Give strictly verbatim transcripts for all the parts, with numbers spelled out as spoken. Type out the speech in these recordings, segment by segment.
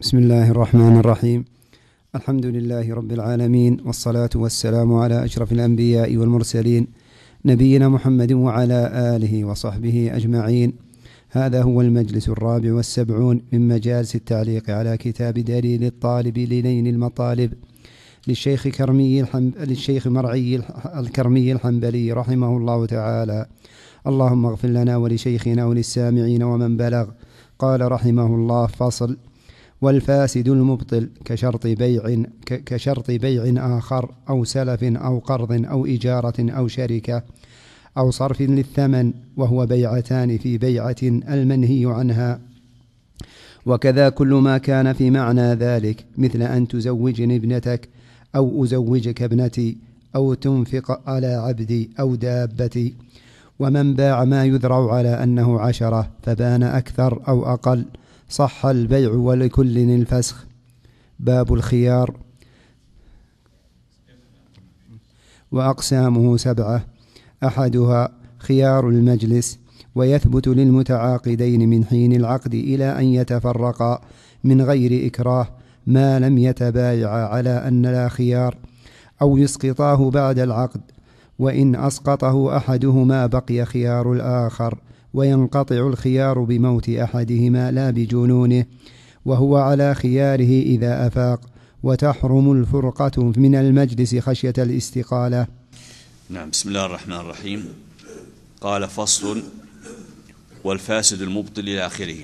بسم الله الرحمن الرحيم. الحمد لله رب العالمين، والصلاة والسلام على أشرف الأنبياء والمرسلين نبينا محمد وعلى آله وصحبه أجمعين. هذا هو المجلس الرابع والسبعون من مجالس التعليق على كتاب دليل الطالب لنيل المطالب للشيخ كرمي الحنب... للشيخ مرعي الكرمي الحنبلي رحمه الله تعالى. اللهم اغفر لنا ولشيخنا وللسامعين ومن بلغ. قال رحمه الله: فصل: والفاسد المبطل كشرط بيع كشرط بيع آخر أو سلف أو قرض أو إجارة أو شركة أو صرف للثمن، وهو بيعتان في بيعة المنهي عنها. وكذا كل ما كان في معنى ذلك، مثل أن تزوجني ابنتك، أو أزوجك ابنتي، أو تنفق على عبدي أو دابتي. ومن باع ما يذرع على أنه عشرة فبان أكثر أو أقل صح البيع ولكل الفسخ. باب الخيار. وأقسامه سبعة: أحدها خيار المجلس، ويثبت للمتعاقدين من حين العقد إلى أن يتفرقا من غير إكراه ما لم يتبايعا على أن لا خيار، أو يسقطاه بعد العقد، وإن أسقطه أحدهما بقي خيار الآخر، وينقطع الخيار بموت أحدهما لا بجنونه، وهو على خياره إذا أفاق، وتحرم الفرقة من المجلس خشية الاستقالة. نعم. بسم الله الرحمن الرحيم. قال: فصل: والفاسد المبطل إلى آخره.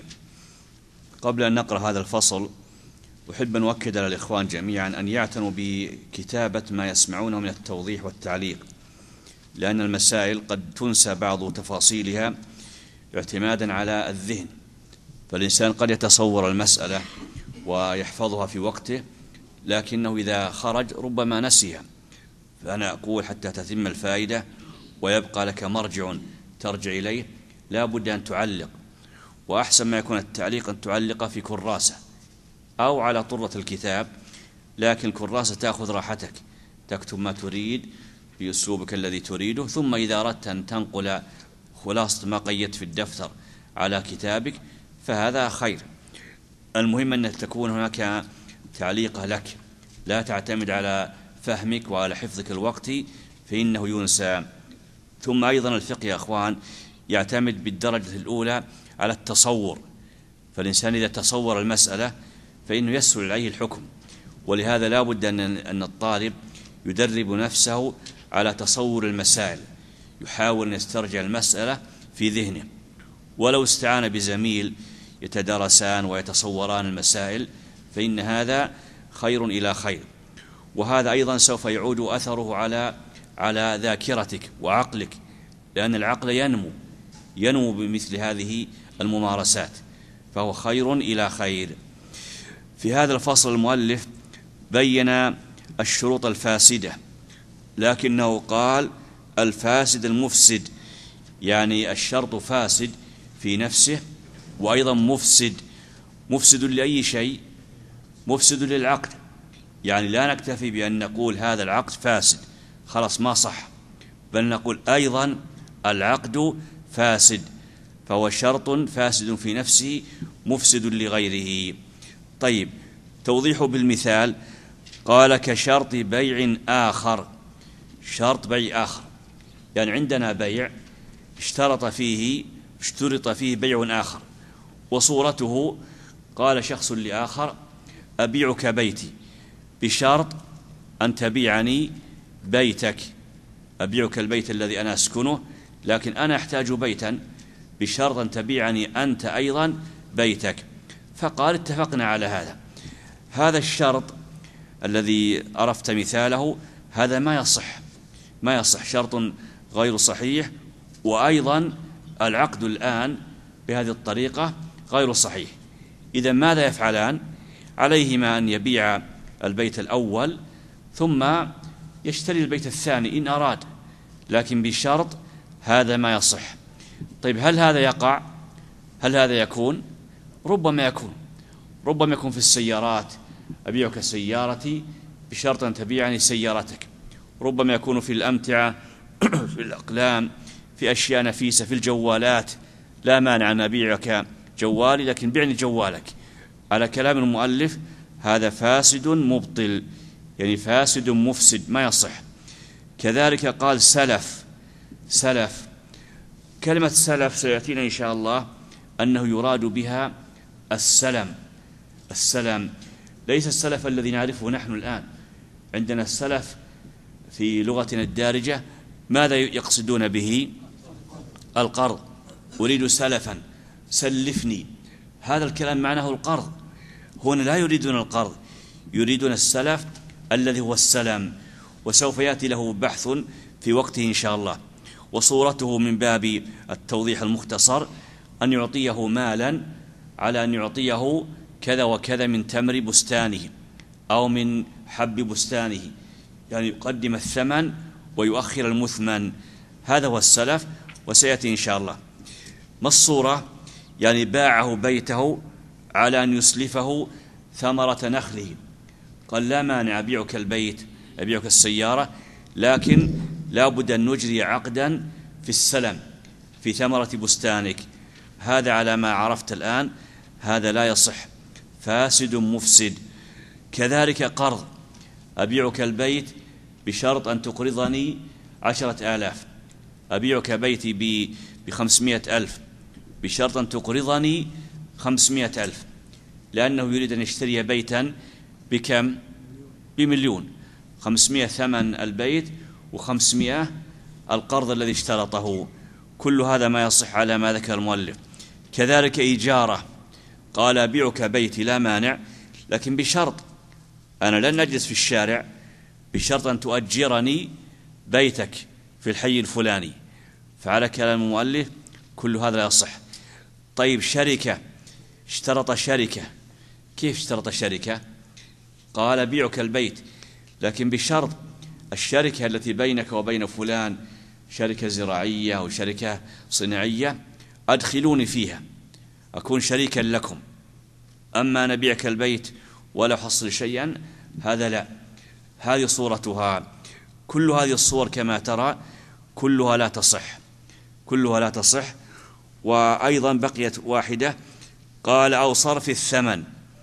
قبل أن نقرأ هذا الفصل أحب أن أؤكد على الإخوان جميعا أن يعتنوا بكتابة ما يسمعونه من التوضيح والتعليق، لأن المسائل قد تنسى بعض تفاصيلها اعتمادا على الذهن، فالإنسان قد يتصور المسألة ويحفظها في وقته، لكنه إذا خرج ربما نسيها. فأنا أقول حتى تتم الفائدة ويبقى لك مرجع ترجع إليه لا بد أن تعلق، وأحسن ما يكون التعليق أن تعلق في كراسة أو على طرة الكتاب، لكن الكراسة تأخذ راحتك، تكتب ما تريد بأسلوبك الذي تريده، ثم إذا أردت أن تنقل خلاصة ما قيدت في الدفتر على كتابك فهذا خير. المهم أن تكون هناك تعليقة لك، لا تعتمد على فهمك وعلى حفظك الوقتي فإنه ينسى. ثم أيضا الفقه يا أخوان يعتمد بالدرجة الأولى على التصور، فالإنسان إذا تصور المسألة فإنه يسهل عليه الحكم، ولهذا لا بد أن الطالب يدرب نفسه على تصور المسائل، يحاول أن يسترجع المسألة في ذهنه، ولو استعان بزميل يتدارسان ويتصوران المسائل فإن هذا خير إلى خير. وهذا أيضا سوف يعود أثره على على ذاكرتك وعقلك، لأن العقل ينمو ينمو بمثل هذه الممارسات، فهو خير إلى خير. في هذا الفصل المؤلف بين الشروط الفاسدة، لكنه قال الفاسد المفسد، يعني الشرط فاسد في نفسه، وأيضا مفسد. مفسد لأي شيء؟ مفسد للعقد، يعني لا نكتفي بأن نقول هذا العقد فاسد خلاص ما صح، بل نقول أيضا العقد فاسد، فهو شرط فاسد في نفسه مفسد لغيره. طيب، توضيحه بالمثال. قال: كشرط بيع آخر. شرط بيع آخر يعني عندنا بيع اشترط فيه اشترط فيه بيع آخر، وصورته قال شخص لآخر: أبيعك بيتي بشرط أن تبيعني بيتك، أبيعك البيت الذي أنا أسكنه، لكن أنا أحتاج بيتا بشرط أن تبيعني أنت أيضا بيتك. فقال: اتفقنا على هذا. هذا الشرط الذي عرفت مثاله هذا ما يصح ما يصح شرط غير صحيح، وأيضا العقد الآن بهذه الطريقة غير صحيح. إذا ماذا يفعلان؟ عليهما أن يبيع البيت الأول ثم يشتري البيت الثاني إن أراد، لكن بشرط هذا ما يصح. طيب، هل هذا يقع؟ هل هذا يكون؟ ربما يكون ربما يكون في السيارات: أبيعك سيارتي بشرط أن تبيعني سيارتك. ربما يكون في الأمتعة في الأقلام، في أشياء نفيسة، في الجوالات. لا مانع أن أبيعك جوالي لكن بعني جوالك. على كلام المؤلف هذا فاسد مبطل، يعني فاسد مفسد ما يصح. كذلك قال سلف. سلف كلمة سلف سيأتينا إن شاء الله أنه يراد بها السلم. السلم ليس السلف الذي نعرفه نحن الآن. عندنا السلف في لغتنا الدارجة ماذا يقصدون به؟ القرض. أريد سلفا، سلفني، هذا الكلام معناه القرض. هنا لا يريدون القرض، يريدون السلف الذي هو السلام، وسوف يأتي له بحث في وقته إن شاء الله. وصورته من باب التوضيح المختصر أن يعطيه مالا على أن يعطيه كذا وكذا من تمر بستانه أو من حب بستانه، يعني يقدم الثمن ويؤخر المثمن. هذا هو السلف، وسيأتي إن شاء الله. ما الصورة؟ يعني باعه بيته على أن يسلفه ثمرة نخله. قال لا مانع، أبيعك البيت، أبيعك السيارة، لكن لا بد أن نجري عقدا في السلم في ثمرة بستانك. هذا على ما عرفت الآن هذا لا يصح، فاسد مفسد. كذلك قرض، أبيعك البيت بشرط أن تقرضني عشرة آلاف، أبيعك بيتي بخمسمائة ألف بشرط أن تقرضني خمسمائة ألف، لأنه يريد أن يشتري بيتا بكم؟ بمليون. خمسمائة ثمن البيت وخمسمائة القرض الذي اشترطه. كل هذا ما يصح على ما ذكر المؤلف. كذلك إيجارة، قال أبيعك بيتي لا مانع، لكن بشرط أنا لن أجلس في الشارع، بشرط أن تؤجرني بيتك في الحي الفلاني. فعلى كلام المؤلف كل هذا لا يصح. طيب شركة، اشترط شركة. كيف اشترط شركة؟ قال أبيعك البيت لكن بشرط الشركة التي بينك وبين فلان شركة زراعية أو شركة صناعية أدخلوني فيها، أكون شريكا لكم، أما نبيعك البيت ولا حصل شيئا هذا لا. هذه صورتها. كل هذه الصور كما ترى كلها لا تصح، كلها لا تصح. وأيضا بقيت واحدة، قال أو صرف الثمن.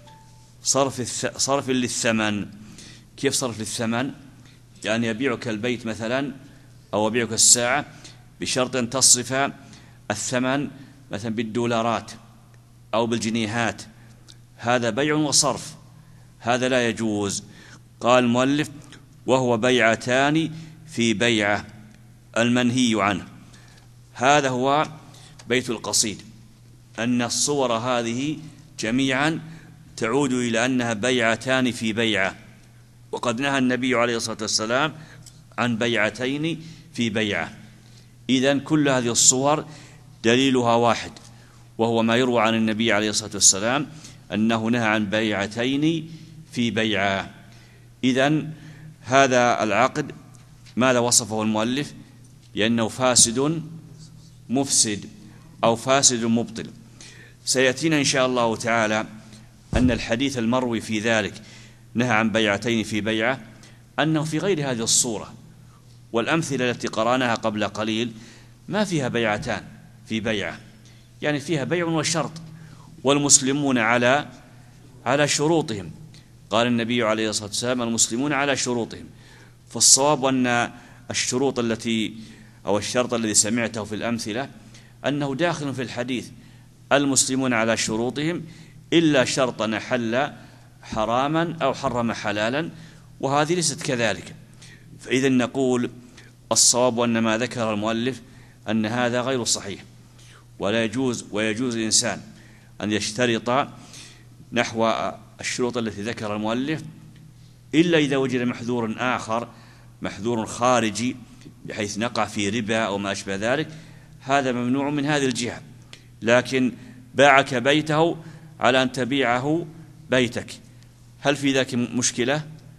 صرف الث... صرف للثمن. كيف صرف للثمن؟ يعني يبيعك البيت مثلا أو يبيعك الساعة بشرط أن تصرف الثمن مثلا بالدولارات أو بالجنيهات، هذا بيع وصرف، هذا لا يجوز. قال المؤلف وهو بيعتان في بيعة المنهي عنه. هذا هو بيت القصيد، أن الصور هذه جميعا تعود إلى أنها بيعتان في بيعة، وقد نهى النبي عليه الصلاة والسلام عن بيعتين في بيعة. إذن كل هذه الصور دليلها واحد، وهو ما يروى عن النبي عليه الصلاة والسلام أنه نهى عن بيعتين في بيعة. إذن هذا العقد ماذا وصفه المؤلف؟ لأنه فاسد مفسد أو فاسد مبطل. سيأتينا إن شاء الله تعالى أن الحديث المروي في ذلك نهى عن بيعتين في بيعة أنه في غير هذه الصورة، والأمثلة التي قرأناها قبل قليل ما فيها بيعتان في بيعة، يعني فيها بيع وشرط، والمسلمون على على شروطهم. قال النبي عليه الصلاة والسلام المسلمون على شروطهم. فالصواب أن الشروط التي أو الشرط الذي سمعته في الأمثلة أنه داخل في الحديث، المسلمون على شروطهم إلا شرطا حل حراما أو حرم حلالا، وهذه ليست كذلك. فإذا نقول الصواب أن ما ذكر المؤلف أن هذا غير صحيح، ولا يجوز ويجوز الإنسان أن يشترط نحو الشروط التي ذكر المؤلف إلا إذا وجد محذور آخر، محذور خارجي بحيث نقع في ربا أو ما أشبه ذلك، هذا ممنوع من هذه الجهة. لكن باعك بيته على أن تبيعه بيتك، هل في ذاك مشكلة؟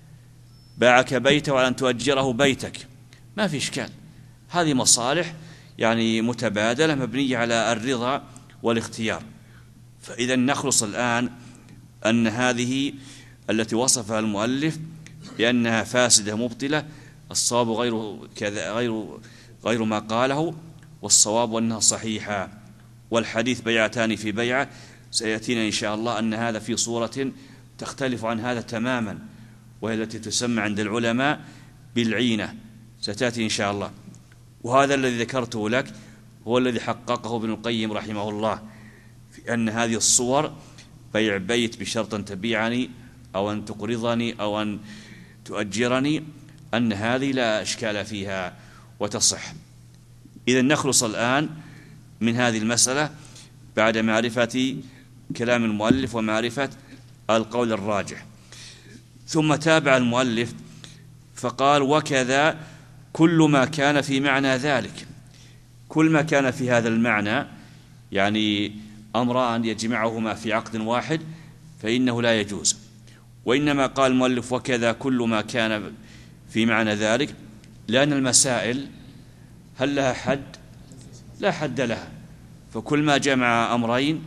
باعك بيته على أن تؤجره بيتك، ما في إشكال. هذه مصالح يعني متبادلة مبنية على الرضا والاختيار. فإذا نخلص الآن أن هذه التي وصفها المؤلف بأنها فاسدة مبطلة، الصواب غير كذا غير غير ما قاله، والصواب أنها صحيحة. والحديث بيعتان في بيعة سيأتينا إن شاء الله أن هذا في صورة تختلف عن هذا تماما، وهي التي تسمى عند العلماء بالعينة، ستأتي إن شاء الله. وهذا الذي ذكرته لك هو الذي حققه ابن القيم رحمه الله، في أن هذه الصور بيع بيت بشرط أن تبيعني أو أن تقرضني أو أن تؤجرني، أن هذه لا إشكال فيها وتصح. إذن نخلص الآن من هذه المسألة بعد معرفة كلام المؤلف ومعرفة القول الراجح. ثم تابع المؤلف فقال: وكذا كل ما كان في معنى ذلك. كل ما كان في هذا المعنى، يعني أمران يجمعهما في عقد واحد، فإنه لا يجوز. وإنما قال المؤلف وكذا كل ما كان في معنى ذلك لأن المسائل هل لها حد؟ لا حد لها، فكل ما جمع أمرين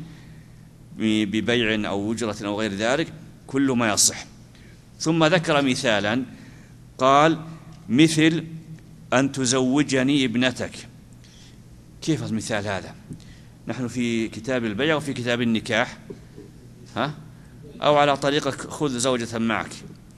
ببيع أو أجرة أو غير ذلك كل ما يصح. ثم ذكر مثالا قال: مثل أن تزوجني ابنتك. كيف المثال هذا؟ نحن في كتاب البيع وفي كتاب النكاح، ها؟ أو على طريقة خذ زوجة معك.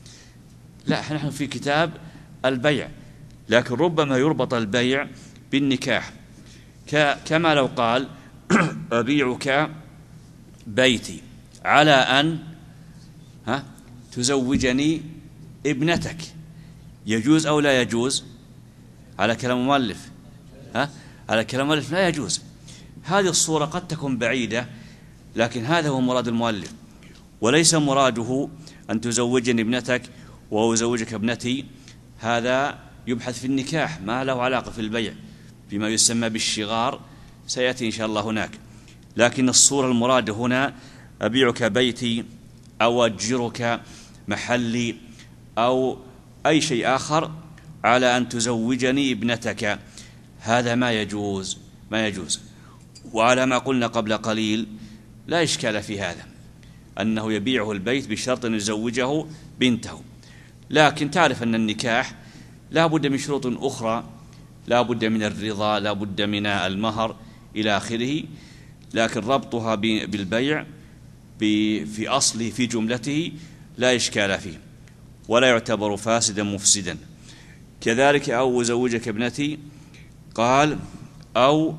لا، نحن في كتاب البيع، لكن ربما يربط البيع بالنكاح، كما لو قال: أبيعك بيتي على أن ها تزوجني ابنتك. يجوز أو لا يجوز؟ على كلام المؤلف ها على كلام المؤلف لا يجوز. هذه الصورة قد تكون بعيدة، لكن هذا هو مراد المؤلف، وليس مراده أن تزوجني ابنتك وأزوجك ابنتي. هذا يبحث في النكاح، ما له علاقة في البيع بما يسمى بالشغار، سيأتي إن شاء الله هناك. لكن الصورة المراد هنا أبيعك بيتي أو أجرك محلي أو أي شيء آخر على أن تزوجني ابنتك، هذا ما يجوز ما يجوز. وعلى ما قلنا قبل قليل لا إشكال في هذا، أنه يبيعه البيت بشرط أن يزوجه بنته. لكن تعرف أن النكاح لا بد من شروط أخرى، لا بد من الرضا، لا بد من المهر إلى آخره. لكن ربطها بالبيع في أصله في جملته لا إشكال فيه، ولا يعتبر فاسدا مفسدا. كذلك أو أزوجك ابنتي، قال: أو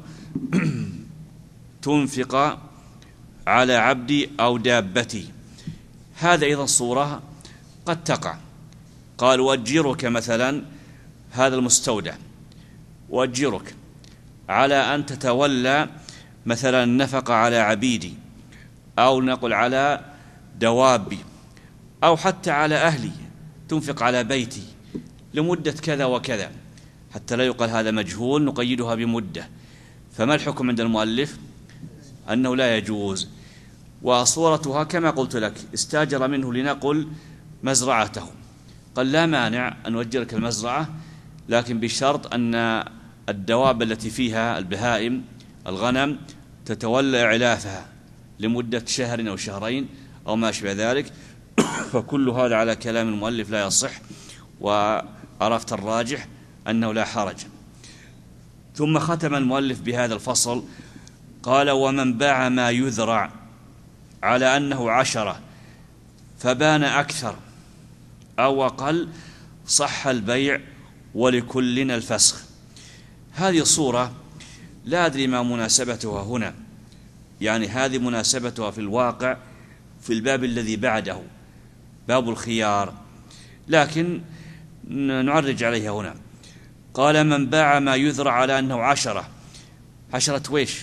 تنفق على عبدي أو دابتي. هذا أيضا صورة قد تقع. قال: وأجرك مثلا هذا المستودع، وأجرك على أن تتولى مثلا النفقة على عبيدي، أو نقول على دوابي، أو حتى على أهلي، تنفق على بيتي لمدة كذا وكذا، حتى لا يقال هذا مجهول، نقيدها بمدة. فما الحكم عند المؤلف؟ أنه لا يجوز. وصورتها كما قلت لك، استاجر منه لنقل مزرعته، قال: لا مانع أن أؤجرك المزرعة، لكن بشرط أن الدواب التي فيها البهائم الغنم تتولى إعلافها لمدة شهر أو شهرين أو ما شابه ذلك. فكل هذا على كلام المؤلف لا يصح، وعرفت الراجح أنه لا حرج. ثم ختم المؤلف بهذا الفصل، قال: ومن باع ما يذرع على أنه عشرة فبان أكثر أو أقل صح البيع ولكل الفسخ. هذه الصورة لا أدري ما مناسبتها هنا، يعني هذه مناسبتها في الواقع في الباب الذي بعده، باب الخيار، لكن نعرج عليها هنا. قال: من باع ما يذرع على أنه عشرة، عشرة ويش؟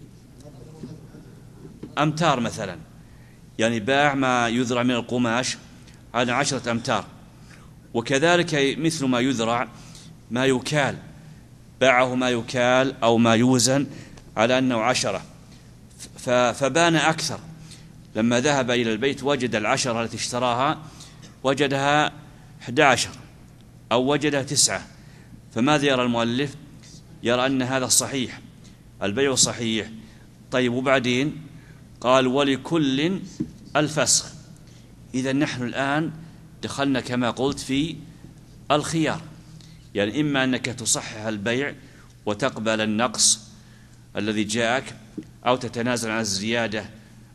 أمتار مثلا، يعني باع ما يذرع من القماش على عشرة أمتار. وكذلك مثل ما يذرع ما يكال، باعه ما يكال أو ما يوزن على أنه عشرة، فبان أكثر. لما ذهب إلى البيت وجد العشرة التي اشتراها وجدها أحد عشر أو وجدها تسعة. فماذا يرى المؤلف؟ يرى أن هذا صحيح، البيع صحيح. طيب وبعدين؟ قال: ولكل الفسخ. إذا نحن الآن دخلنا كما قلت في الخيار، يعني إما أنك تصحح البيع وتقبل النقص الذي جاءك، أو تتنازل عن الزيادة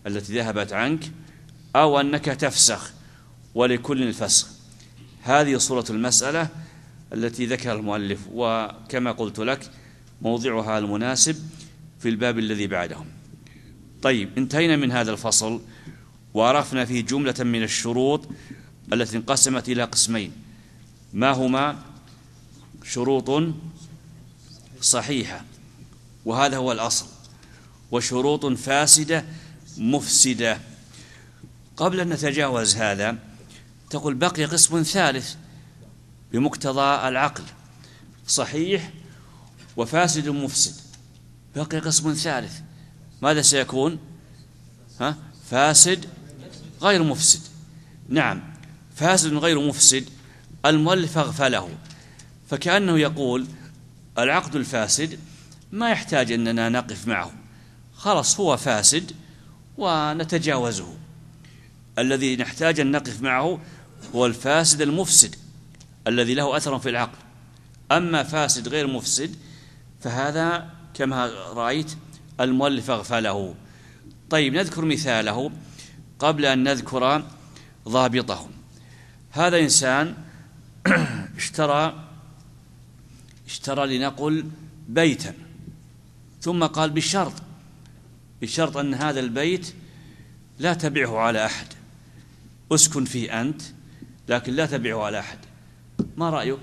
التي ذهبت عنك، أو أنك تفسخ ولكل الفسخ. هذه صورة المسألة التي ذكر المؤلف، وكما قلت لك موضعها المناسب في الباب الذي بعده. طيب، انتهينا من هذا الفصل وعرفنا فيه جملة من الشروط التي انقسمت إلى قسمين. ما هما؟ شروط صحيحة، وهذا هو الأصل، وشروط فاسدة مفسدة. قبل أن نتجاوز هذا تقول بقي قسم ثالث بمقتضى العقل، صحيح وفاسد مفسد. بقي قسم ثالث، ماذا سيكون؟ ها؟ فاسد غير مفسد. نعم، فاسد غير مفسد. المؤلف أغفله، فكأنه يقول العقد الفاسد ما يحتاج أننا نقف معه، خلاص هو فاسد ونتجاوزه. الذي نحتاج أن نقف معه هو الفاسد المفسد الذي له أثر في العقل. أما فاسد غير مفسد فهذا كما رأيت المؤلف أغفله. طيب، نذكر مثاله قبل أن نذكر ضابطه. هذا إنسان اشترى اشترى لنقل بيتا، ثم قال بشرط بشرط أن هذا البيت لا تبيعه على أحد، أسكن فيه أنت لكن لا تبيعه على أحد. ما رأيك؟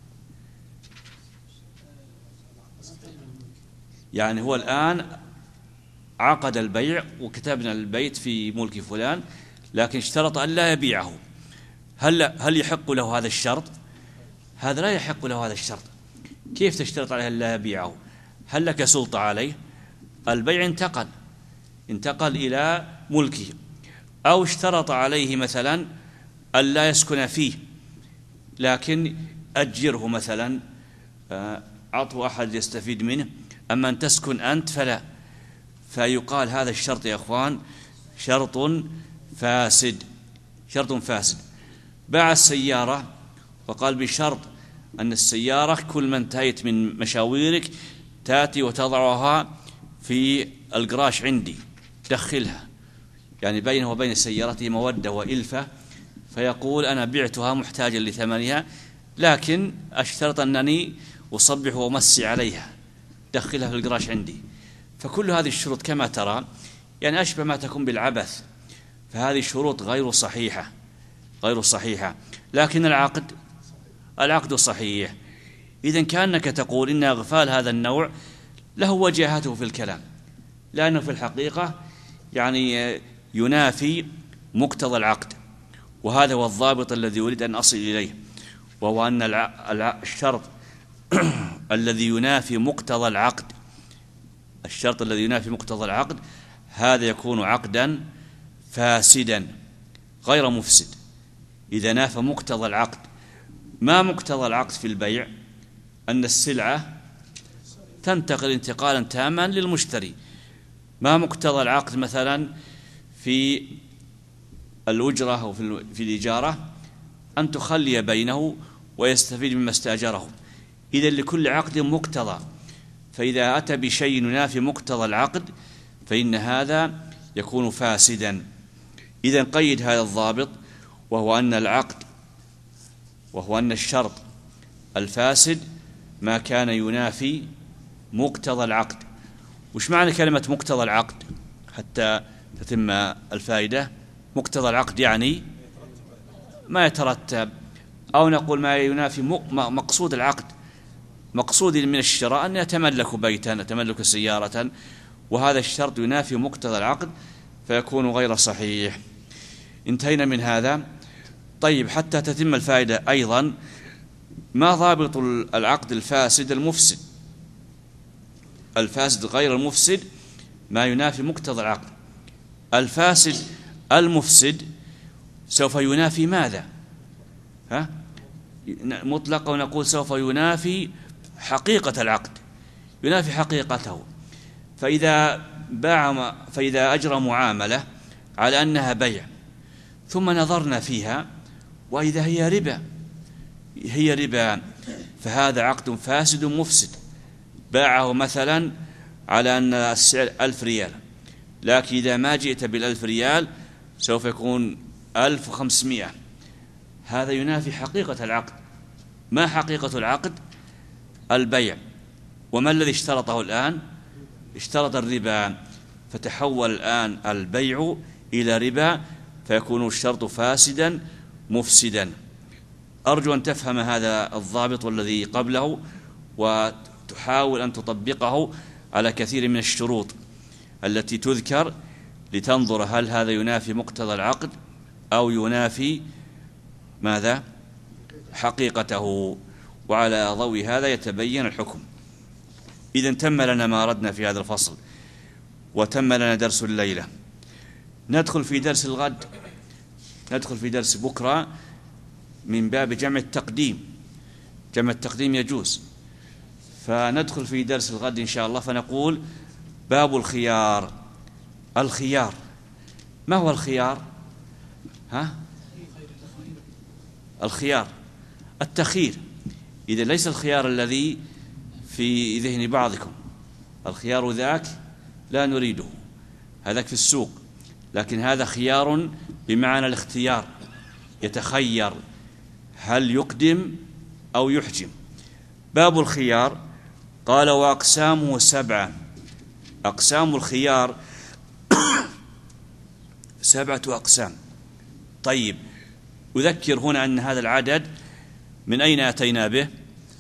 يعني هو الآن عقد البيع وكتبنا البيت في ملك فلان، لكن اشترط أن لا يبيعه. هل هل يحق له هذا الشرط؟ هذا لا يحق له هذا الشرط. كيف تشترط عليه أن لا يبيعه؟ هل لك سلطة عليه؟ البيع انتقل انتقل إلى ملكه. أو اشترط عليه مثلا أن لا يسكن فيه، لكن أجره مثلا، أعطه أحد يستفيد منه، أما أن تسكن أنت فلا. فيقال هذا الشرط يا أخوان شرط فاسد، شرط فاسد. باع السيارة وقال بشرط أن السيارة كل ما انتهيت من مشاويرك تأتي وتضعها في الجراج عندي، دخلها، يعني بينه وبين سيارته مودة وإلفة. فيقول أنا بعتها محتاجا لثمنها، لكن أشترط أنني أصبح وأمسي عليها، دخلها في الجراج عندي. فكل هذه الشروط كما ترى يعني أشبه ما تكون بالعبث. فهذه الشروط غير صحيحة غير صحيحة لكن العقد العقد صحيح. إذن كأنك تقول إن إغفال هذا النوع له وجاهته في الكلام، لأنه في الحقيقة يعني ينافي مقتضى العقد. وهذا هو الضابط الذي أريد أن أصل إليه، وهو أن الشرط الذي ينافي مقتضى العقد الشرط الذي ينافي مقتضى العقد هذا يكون عقدا فاسدا غير مفسد إذا نافى مقتضى العقد. ما مقتضى العقد في البيع؟ أن السلعة تنتقل انتقالا تاما للمشتري. ما مقتضى العقد مثلا في الأجرة أو في الإجارة؟ أن تخلي بينه ويستفيد مما استأجره. إذن لكل عقد مقتضى، فإذا أتى بشيء ينافي مقتضى العقد فإن هذا يكون فاسدا. إذن قيد هذا الضابط، وهو أن العقد وهو أن الشرط الفاسد ما كان ينافي مقتضى العقد. وش معنى كلمة مقتضى العقد حتى تتم الفائدة؟ مقتضى العقد يعني ما يترتب، أو نقول ما ينافي مقصود العقد. مقصود من الشراء أن يتملك بيتا، يتملك سيارة، وهذا الشرط ينافي مقتضى العقد فيكون غير صحيح. انتهينا من هذا. طيب، حتى تتم الفائدة أيضا، ما ضابط العقد الفاسد المفسد؟ الفاسد غير المفسد ما ينافي مقتضى العقد. الفاسد المفسد سوف ينافي ماذا؟ ها؟ مطلقا ونقول سوف ينافي حقيقة العقد، ينافي حقيقته. فإذا باع فإذا أجرى معاملة على أنها بيع ثم نظرنا فيها وإذا هي ربا هي ربا فهذا عقد فاسد مفسد. باعه مثلا على أن السعر ألف ريال، لكن إذا ما جئت بالألف ريال سوف يكون ألف وخمسمائة. هذا ينافي حقيقة العقد. ما حقيقة العقد؟ البيع. وما الذي اشترطه الآن؟ اشترط الربا، فتحول الآن البيع إلى ربا، فيكون الشرط فاسدا مفسدا. أرجو أن تفهم هذا الضابط والذي قبله، وتحاول أن تطبقه على كثير من الشروط التي تذكر، لتنظر هل هذا ينافي مقتضى العقد أو ينافي ماذا؟ حقيقته. وعلى ضوء هذا يتبين الحكم. إذن تم لنا ما أردنا في هذا الفصل، وتم لنا درس الليلة. ندخل في درس الغد، ندخل في درس بكرة من باب جمع التقديم. جمع التقديم يجوز. فندخل في درس الغد إن شاء الله، فنقول باب الخيار. الخيار، ما هو الخيار؟ ها؟ الخيار التخيير. إذا ليس الخيار الذي في ذهن بعضكم، الخيار ذاك لا نريده، هذاك في السوق، لكن هذا خيار بمعنى الاختيار، يتخير هل يقدم أو يحجم. باب الخيار قال وأقسامه سبعة. أقسام الخيار سبعة أقسام. طيب، أذكر هنا أن هذا العدد من أين أتينا به؟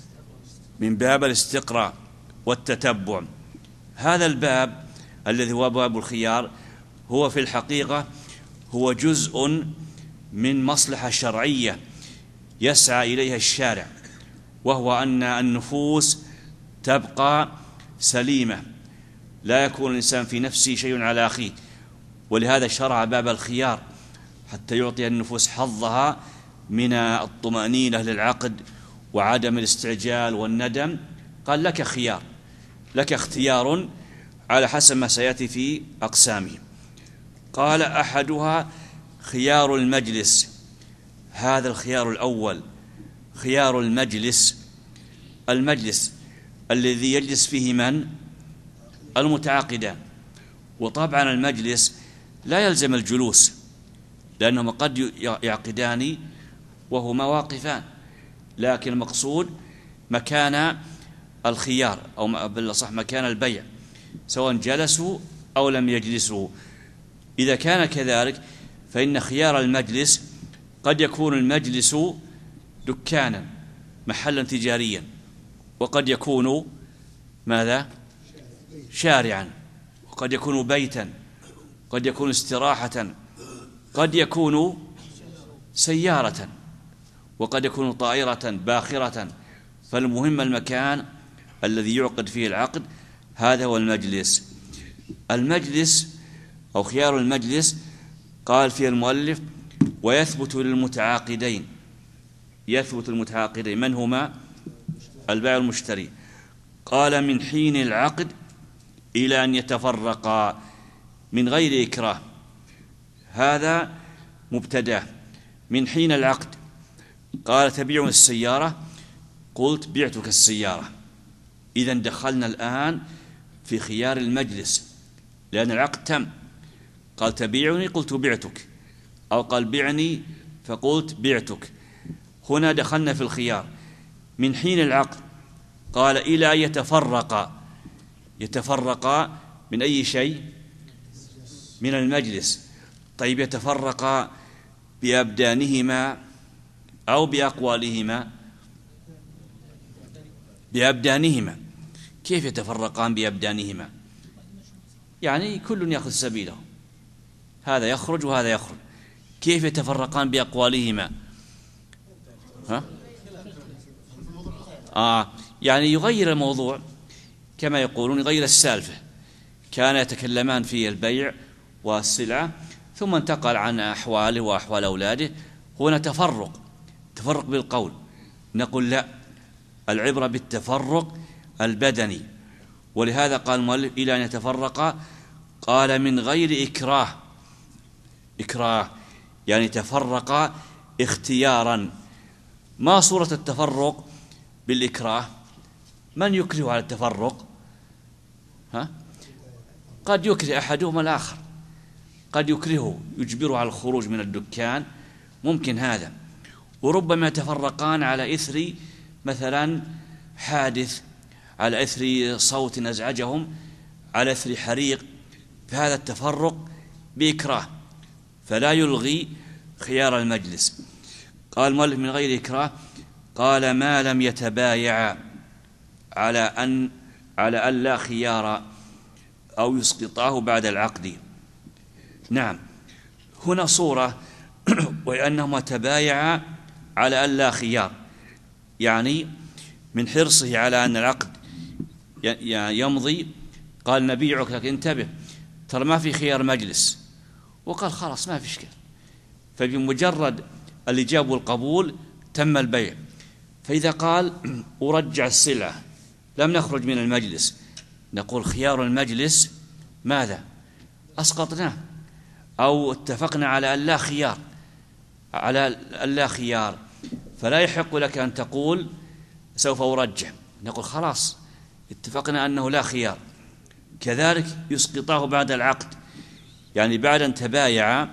من باب الاستقراء والتتبع. هذا الباب الذي هو باب الخيار هو في الحقيقة هو جزء من مصلحة شرعية يسعى إليها الشارع، وهو أن النفوس تبقى سليمة، لا يكون الإنسان في نفسه شيء على أخيه. ولهذا شرع باب الخيار حتى يعطي النفوس حظها من الطمأنينة للعقد وعدم الاستعجال والندم. قال لك خيار، لك اختيار على حسب ما سيأتي في أقسامه. قال أحدها خيار المجلس. هذا الخيار الأول خيار المجلس. المجلس الذي يجلس فيه من؟ المتعاقدان. وطبعا المجلس لا يلزم الجلوس، لأنهما قد يعقدان وهما واقفان، لكن المقصود مكان الخيار أو بالأصح مكان البيع، سواء جلسوا أو لم يجلسوا. إذا كان كذلك فإن خيار المجلس قد يكون المجلس دكانا محلا تجاريا، وقد يكون ماذا؟ شارعا، وقد يكون بيتا، قد يكون استراحة، قد يكون سيارة، وقد يكون طائرة باخرة. فالمهم المكان الذي يعقد فيه العقد، هذا هو المجلس. المجلس أو خيار المجلس قال فيه المؤلف ويثبت للمتعاقدين. يثبت المتعاقدين من هما؟ البائع والمشتري. قال من حين العقد إلى أن يتفرقا من غير إكراه. هذا مبتدأ. من حين العقد قال تبيع السيارة، قلت بعتك السيارة. إذن دخلنا الآن في خيار المجلس، لأن العقد تم. قال تبيعني، قلت بعتك، أو قال بعني فقلت بعتك. هنا دخلنا في الخيار. من حين العقد قال إلى أن يتفرقا. يتفرقا من أي شيء؟ من المجلس. طيب، يتفرقا بأبدانهما أو بأقوالهما؟ بأبدانهما. كيف يتفرقان بأبدانهما؟ يعني كل يأخذ سبيله، هذا يخرج وهذا يخرج. كيف يتفرقان بأقوالهما؟ ها؟ آه يعني يغير الموضوع، كما يقولون يغير السالفة. كان يتكلمان في البيع والسلعة، ثم انتقل عن أحواله وأحوال أولاده. هنا تفرق، تفرق بالقول. نقول لا، العبرة بالتفرق البدني. ولهذا قال المؤلف إلى أن يتفرق. قال من غير إكراه. إكراه يعني تفرق اختيارا. ما صورة التفرق بالإكراه؟ من يكره على التفرق؟ ها؟ قد يكره أحدهما الآخر، قد يكرهه يجبره على الخروج من الدكان، ممكن هذا. وربما يتفرقان على إثر مثلا حادث، على إثر صوت أزعجهم، على إثر حريق، فهذا التفرق بإكراه، فلا يلغي خيار المجلس. قال المؤلف من غير إكراه، قال ما لم يتبايع على أن على أن لا خيار أو يسقطاه بعد العقد. نعم، هنا صورة وأنهما تبايعا على أن لا خيار، يعني من حرصه على أن العقد يمضي قال نبيعك، لكن انتبه ترى ما في خيار مجلس، وقال خلاص ما في إشكال، فبمجرد الإجابة والقبول تم البيع. فإذا قال أرجع السلعة لم نخرج من المجلس، نقول خيار المجلس ماذا؟ أسقطناه، أو اتفقنا على أن لا خيار، على أن لا خيار، فلا يحق لك أن تقول سوف أرجع، نقول خلاص اتفقنا أنه لا خيار. كذلك يسقطاه بعد العقد، يعني بعد أن تبايع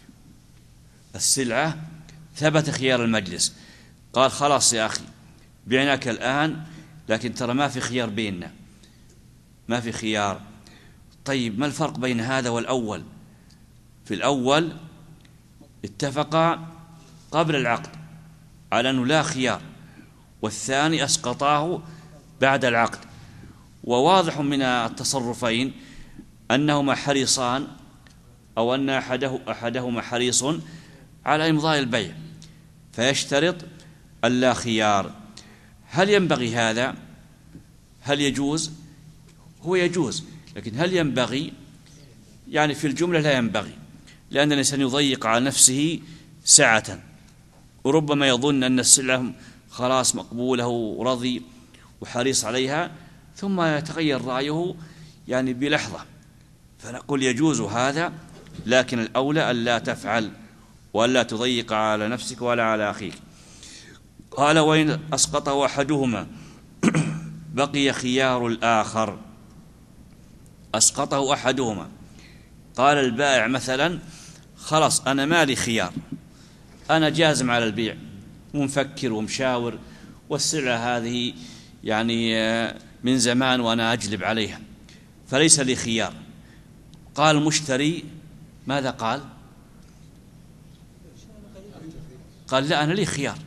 السلعة ثبت خيار المجلس، قال خلاص يا أخي بعناك الآن، لكن ترى ما في خيار بيننا، ما في خيار. طيب ما الفرق بين هذا والأول؟ في الأول اتفقا قبل العقد على أنه لا خيار، والثاني أسقطاه بعد العقد، وواضح من التصرفين أنهما حريصان، أو أن أحده أحدهما حريص على إمضاء البيع فيشترط اللا خيار. هل ينبغي هذا؟ هل يجوز؟ هو يجوز، لكن هل ينبغي؟ يعني في الجملة لا ينبغي، لأن الإنسان يضيق على نفسه سعة، وربما يظن أن السلعة خلاص مقبولة ورضي وحريص عليها، ثم يتغير رأيه يعني بلحظة، فنقول يجوز هذا، لكن الأولى أن لا تفعل وأن لا تضيق على نفسك ولا على أخيك. قال وإن أسقطه أحدهما بقي خيار الآخر. أسقطه أحدهما، قال البائع مثلا خلاص أنا مالي خيار، أنا جازم على البيع ومفكر ومشاور، والسلعة هذه يعني من زمان وأنا أجلب عليها فليس لي خيار. قال المشتري ماذا قال؟ قال لا أنا لي خيار.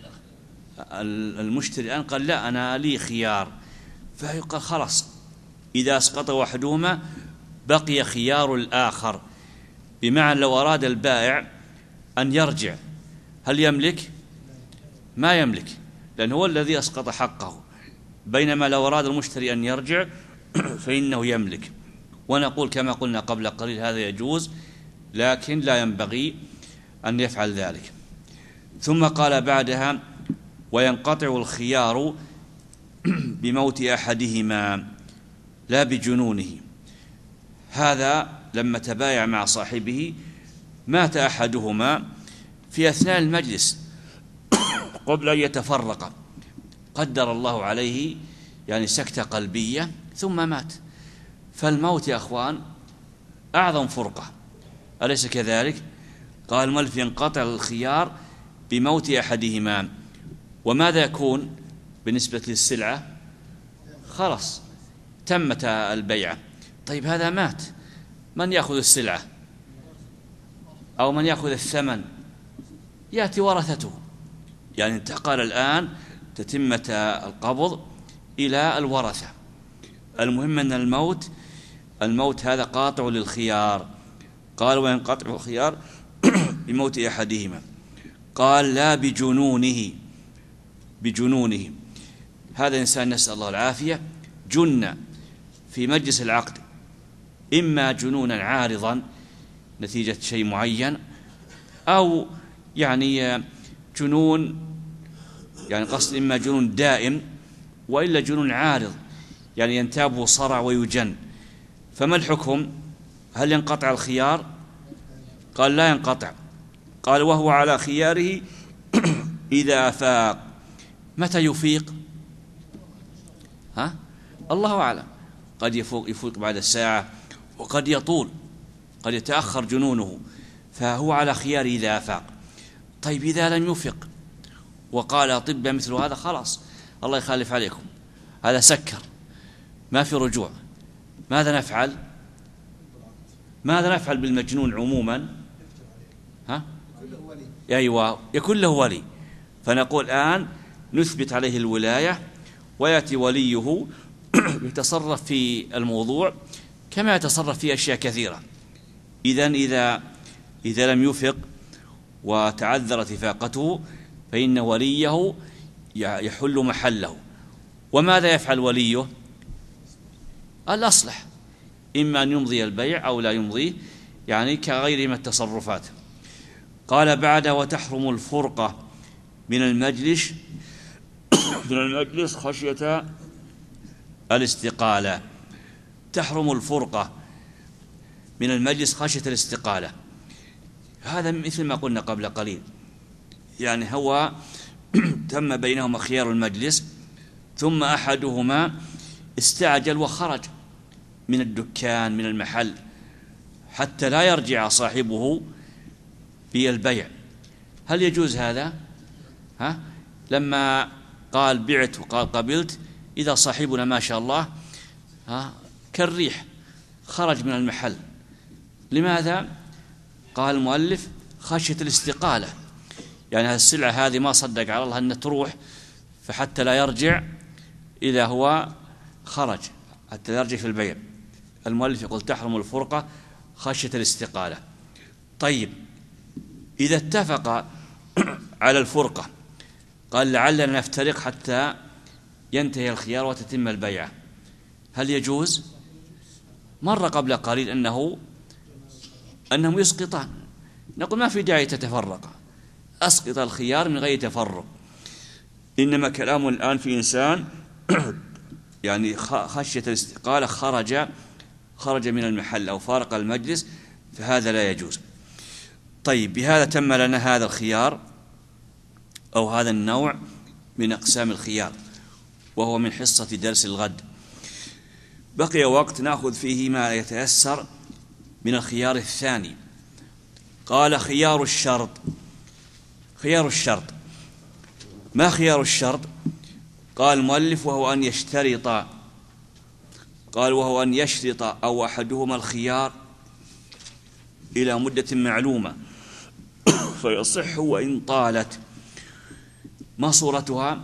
المشتري الآن قال لا أنا لي خيار، فيقال خلاص إذا أسقط أحدهما بقي خيار الآخر، بمعنى لو أراد البائع أن يرجع هل يملك؟ ما يملك، لأن هو الذي أسقط حقه، بينما لو أراد المشتري أن يرجع فإنه يملك. ونقول كما قلنا قبل قليل هذا يجوز، لكن لا ينبغي أن يفعل ذلك. ثم قال بعدها وينقطع الخيار بموت أحدهما لا بجنونه. هذا لما تبايع مع صاحبه مات أحدهما في أثناء المجلس قبل أن يتفرق، قدر الله عليه يعني سكتة قلبية ثم مات، فالموت يا أخوان أعظم فرقة، أليس كذلك؟ قال المؤلف ينقطع الخيار بموت أحدهما. وماذا يكون بالنسبة للسلعة؟ خلاص تمت البيعة. طيب هذا مات، من يأخذ السلعة أو من يأخذ الثمن؟ يأتي ورثته، يعني انتقل الآن تتمة القبض إلى الورثة. المهم أن الموت الموت هذا قاطع للخيار. قال وينقطع الخيار بموت أحدهما. قال لا بجنونه، بجنونه هذا إنسان نسأل الله العافية جن في مجلس العقد، إما جنونا عارضا نتيجة شيء معين، أو يعني جنون يعني قصد إما جنون دائم وإلا جنون عارض يعني ينتابه صرع ويجن. فما الحكم؟ هل ينقطع الخيار؟ قال لا ينقطع. قال وهو على خياره إذا أفاق. متى يفيق؟ ها؟ الله أعلم، قد يفوق يفوق بعد الساعة، وقد يطول، قد يتأخر جنونه، فهو على خيار إذا أفاق. طيب إذا لم يفق وقال أطباء مثل هذا خلاص الله يخالف عليكم، هذا سكر ما في رجوع، ماذا نفعل؟ ماذا نفعل بالمجنون عموما؟ ها؟ أيوة، يكون له ولي. فنقول الآن نثبت عليه الولاية، ويأتي وليه يتصرف في الموضوع كما يتصرف في أشياء كثيرة. إذن إذا إذا لم يفق وتعذرت إفاقته فإن وليه يحل محله. وماذا يفعل وليه؟ الأصلح، إما أن يمضي البيع أو لا يمضيه، يعني كغيره من التصرفات. قال بعد: وتحرم الفرقة من المجلس من المجلس خشية الاستقالة. تحرم الفرقة من المجلس خشية الاستقالة، هذا مثل ما قلنا قبل قليل، يعني هو تم بينهما خيار المجلس، ثم أحدهما استعجل وخرج من الدكان من المحل حتى لا يرجع صاحبه بالبيع. هل يجوز هذا؟ ها؟ لما قال بعت وقال قبلت، إذا صاحبنا ما شاء الله ها كالريح خرج من المحل، لماذا؟ قال المؤلف: خشية الاستقالة، يعني السلعة هذه ما صدق على الله أن تروح، فحتى لا يرجع إذا هو خرج، حتى لا يرجع في البيع. المؤلف يقول: تحرم الفرقة خشية الاستقالة. طيب إذا اتفق على الفرقة، قال: لعلنا نفترق حتى ينتهي الخيار وتتم البيعة، هل يجوز؟ مر قبل قليل أنه أنهم يسقطان، نقول ما في داعي تتفرق، أسقط الخيار من غير تفرق. إنما كلام الآن في إنسان يعني خشية الاستقالة خرج خرج من المحل أو فارق المجلس، فهذا لا يجوز. طيب بهذا تم لنا هذا الخيار أو هذا النوع من أقسام الخيار، وهو من حصة درس الغد. بقي وقت نأخذ فيه ما يتيسر من الخيار الثاني. قال: خيار الشرط. خيار الشرط، ما خيار الشرط؟ قال المؤلف: وهو أن يشترط. قال: وهو أن يشترط أو أحدهما الخيار إلى مدة معلومة فيصح وإن طالت. ما صورتها؟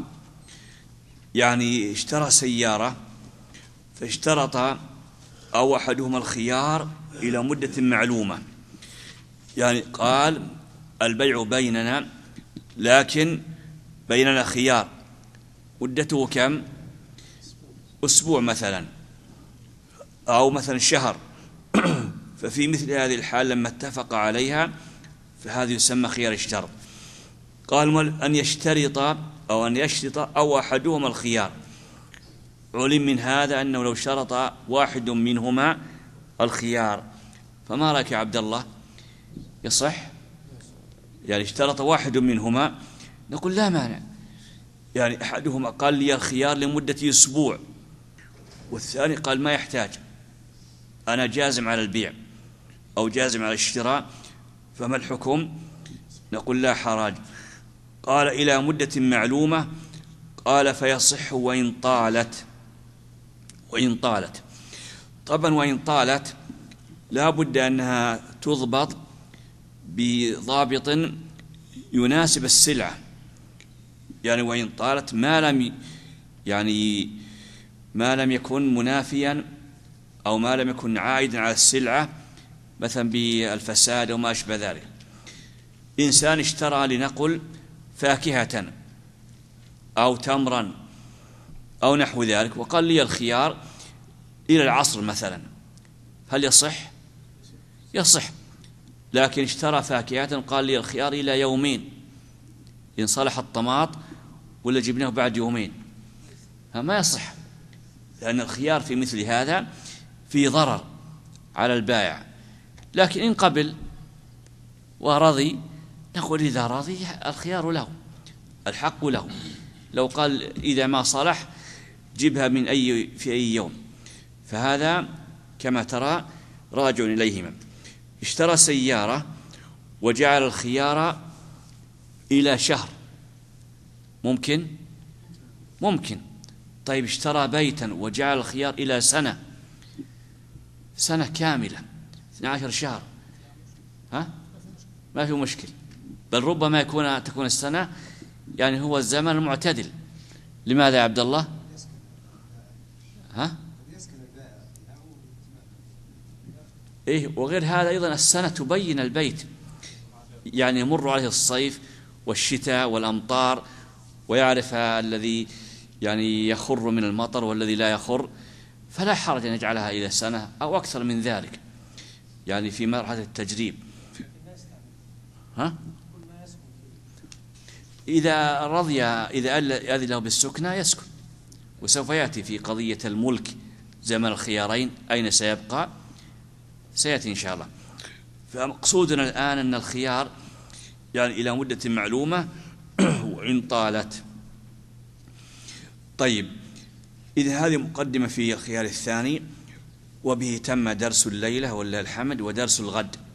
يعني اشترى سيارة فاشترط أو أحدهما الخيار إلى مدة معلومة، يعني قال: البيع بيننا لكن بيننا خيار مدته كم؟ أسبوع مثلا، أو مثلا شهر. ففي مثل هذه الحال لما اتفق عليها فهذا يسمى خيار الشرط. قال: أن يشترط أو أن يشترط أو أحدهما الخيار. علم من هذا أنه لو شرط واحد منهما الخيار، فما رأيك يا عبد الله؟ يصح؟ يعني اشترط واحد منهما، نقول لا مانع، يعني أحدهما قال لي الخيار لمدة أسبوع، والثاني قال ما يحتاج، أنا جازم على البيع أو جازم على الشراء، فما الحكم؟ نقول لا حرج. قال: إلى مدة معلومة. قال: فيصح وإن طالت. وإن طالت طبعا، وإن طالت لا بد أنها تضبط بضابط يناسب السلعة، يعني وإن طالت ما لم يعني ما لم يكن منافيا أو ما لم يكن عائدا على السلعة، مثلا بالفساد وما أشبه ذلك. إنسان اشترى لنقل فاكهة أو تمرا أو نحو ذلك، وقال لي الخيار إلى العصر مثلا، هل يصح؟ يصح. لكن اشترى فاكهة قال لي الخيار إلى يومين، إن صلح الطماط ولا جبناه بعد يومين، ما يصح، لأن الخيار في مثل هذا في ضرر على البائع. لكن إن قبل ورضي نقول إذا رضي الخيار له، الحق له. لو قال إذا ما صلح جبها من أي في أي يوم، فهذا كما ترى راجع إليهما. اشترى سيارة وجعل الخيار إلى شهر، ممكن؟ ممكن. طيب اشترى بيتا وجعل الخيار إلى سنة، سنة كاملة، اثني عشر شهر، ها؟ ما في مشكل، بل ربما يكون تكون السنة يعني هو الزمن المعتدل. لماذا يا عبد الله؟ ها؟ إيه، وغير هذا أيضا السنة تبين البيت، يعني يمر عليه الصيف والشتاء والأمطار، ويعرف الذي يعني يخر من المطر والذي لا يخر، فلا حرج أن يجعلها إلى سنة أو أكثر من ذلك، يعني في مرحلة التجريب. ها؟ إذا رضي، إذا أذن له بالسكنى يسكن. وسوف يأتي في قضية الملك زمن الخيارين أين سيبقى، سيأتي إن شاء الله. فمقصودنا الآن أن الخيار يعني إلى مدة معلومة وإن طالت. طيب، إذا هذه مقدمة في الخيار الثاني، وبه تم درس الليلة ولله الحمد ودرس الغد.